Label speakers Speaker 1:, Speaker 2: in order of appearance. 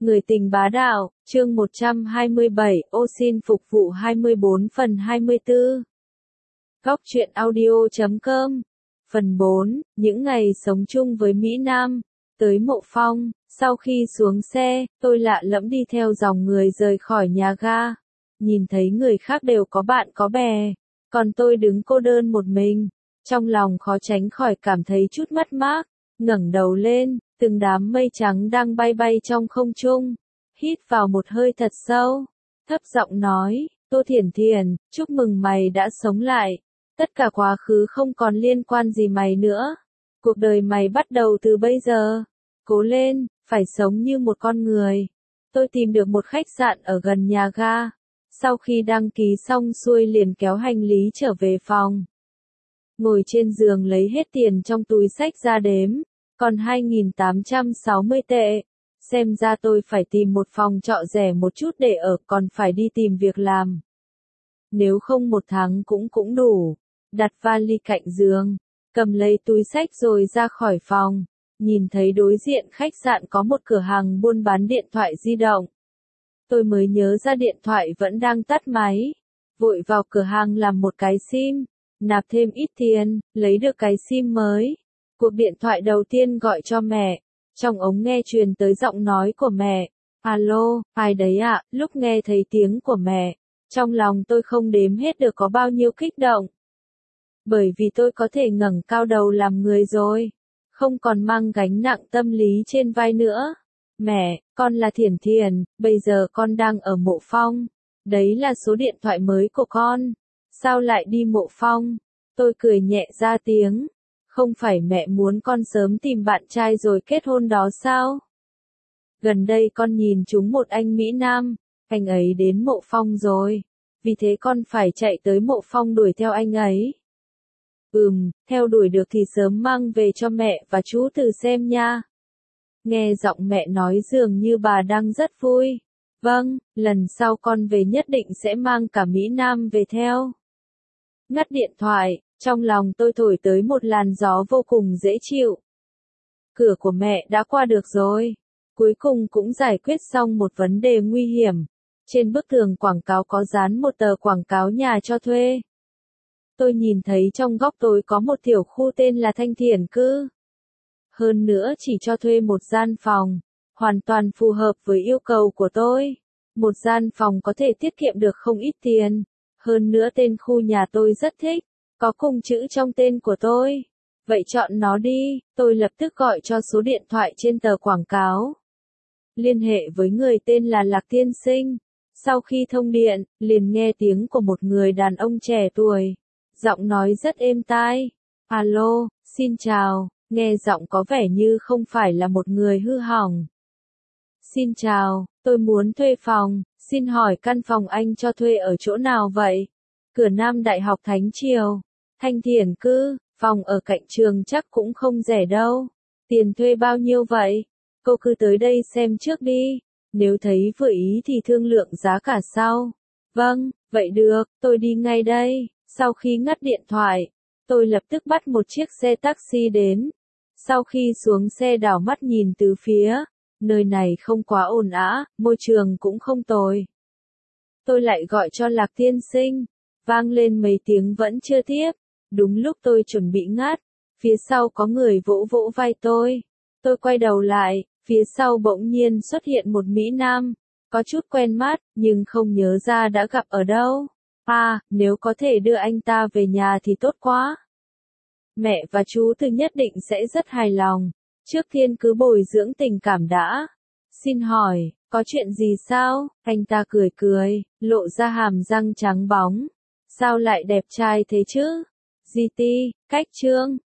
Speaker 1: Người tình bá đạo, chương 127, ô xin phục vụ 24 phần 24. Góc truyện audio.com. Phần 4, những ngày sống chung với Mỹ Nam. Tới Mộ Phong, sau khi xuống xe, tôi lạ lẫm đi theo dòng người rời khỏi nhà ga. Nhìn thấy người khác đều có bạn có bè, còn tôi đứng cô đơn một mình. Trong lòng khó tránh khỏi cảm thấy chút mất mát, ngẩng đầu lên, từng đám mây trắng đang bay bay trong không trung. Hít vào một hơi thật sâu, thấp giọng nói, Tô Thiển Thiển, chúc mừng mày đã sống lại. Tất cả quá khứ không còn liên quan gì mày nữa. Cuộc đời mày bắt đầu từ bây giờ. Cố lên, phải sống như một con người. Tôi tìm được một khách sạn ở gần nhà ga. Sau khi đăng ký xong xuôi liền kéo hành lý trở về phòng. Ngồi trên giường lấy hết tiền trong túi xách ra đếm, còn 2.860 tệ. Xem ra tôi phải tìm một phòng trọ rẻ một chút để ở, còn phải đi tìm việc làm. Nếu không một tháng cũng đủ. Đặt vali cạnh giường, cầm lấy túi xách rồi ra khỏi phòng. Nhìn thấy đối diện khách sạn có một cửa hàng buôn bán điện thoại di động. Tôi mới nhớ ra điện thoại vẫn đang tắt máy. Vội vào cửa hàng làm một cái SIM, nạp thêm ít tiền, lấy được cái SIM mới. Cuộc điện thoại đầu tiên gọi cho mẹ. Trong ống nghe truyền tới giọng nói của mẹ. Alo, ai đấy ạ? Lúc nghe thấy tiếng của mẹ, trong lòng tôi không đếm hết được có bao nhiêu kích động. Bởi vì tôi có thể ngẩng cao đầu làm người rồi. Không còn mang gánh nặng tâm lý trên vai nữa. Mẹ, con là Thiển Thiển, bây giờ con đang ở Mộ Phong. Đấy là số điện thoại mới của con. Sao lại đi Mộ Phong? Tôi cười nhẹ ra tiếng. Không phải mẹ muốn con sớm tìm bạn trai rồi kết hôn đó sao? Gần đây con nhìn trúng một anh Mỹ Nam, anh ấy đến Mộ Phong rồi. Vì thế con phải chạy tới Mộ Phong đuổi theo anh ấy. Theo đuổi được thì sớm mang về cho mẹ và chú Từ xem nha. Nghe giọng mẹ nói dường như bà đang rất vui. Vâng, lần sau con về nhất định sẽ mang cả Mỹ Nam về theo. Ngắt điện thoại, trong lòng tôi thổi tới một làn gió vô cùng dễ chịu. Cửa của mẹ đã qua được rồi. Cuối cùng cũng giải quyết xong một vấn đề nguy hiểm. Trên bức tường quảng cáo có dán một tờ quảng cáo nhà cho thuê. Tôi nhìn thấy trong góc tối có một tiểu khu tên là Thanh Thiển Cư. Hơn nữa chỉ cho thuê một gian phòng, hoàn toàn phù hợp với yêu cầu của tôi. Một gian phòng có thể tiết kiệm được không ít tiền. Hơn nữa tên khu nhà tôi rất thích, có cùng chữ trong tên của tôi. Vậy chọn nó đi, tôi lập tức gọi cho số điện thoại trên tờ quảng cáo. Liên hệ với người tên là Lạc Tiên Sinh. Sau khi thông điện, liền nghe tiếng của một người đàn ông trẻ tuổi. Giọng nói rất êm tai. Alo, xin chào, nghe giọng có vẻ như không phải là một người hư hỏng. Xin chào, tôi muốn thuê phòng, xin hỏi căn phòng anh cho thuê ở chỗ nào vậy? Cửa Nam Đại học Thánh Triều, Thanh Thiển Cư, phòng ở cạnh trường chắc cũng không rẻ đâu. Tiền thuê bao nhiêu vậy? Cô cứ tới đây xem trước đi, nếu thấy vừa ý thì thương lượng giá cả sau. Vâng, vậy được, tôi đi ngay đây. Sau khi ngắt điện thoại, tôi lập tức bắt một chiếc xe taxi đến. Sau khi xuống xe đảo mắt nhìn từ phía, nơi này không quá ồn ào, môi trường cũng không tồi. Tôi lại gọi cho Lạc Tiên Sinh, vang lên mấy tiếng vẫn chưa tiếp. Đúng lúc tôi chuẩn bị ngắt, phía sau có người vỗ vỗ vai tôi. Tôi quay đầu lại, phía sau bỗng nhiên xuất hiện một Mỹ Nam, có chút quen mắt, nhưng không nhớ ra đã gặp ở đâu. Nếu có thể đưa anh ta về nhà thì tốt quá. Mẹ và chú Từ nhất định sẽ rất hài lòng. Trước tiên cứ bồi dưỡng tình cảm đã. Xin hỏi, có chuyện gì sao? Anh ta cười cười, lộ ra hàm răng trắng bóng. Sao lại đẹp trai thế chứ? GT, cách trương,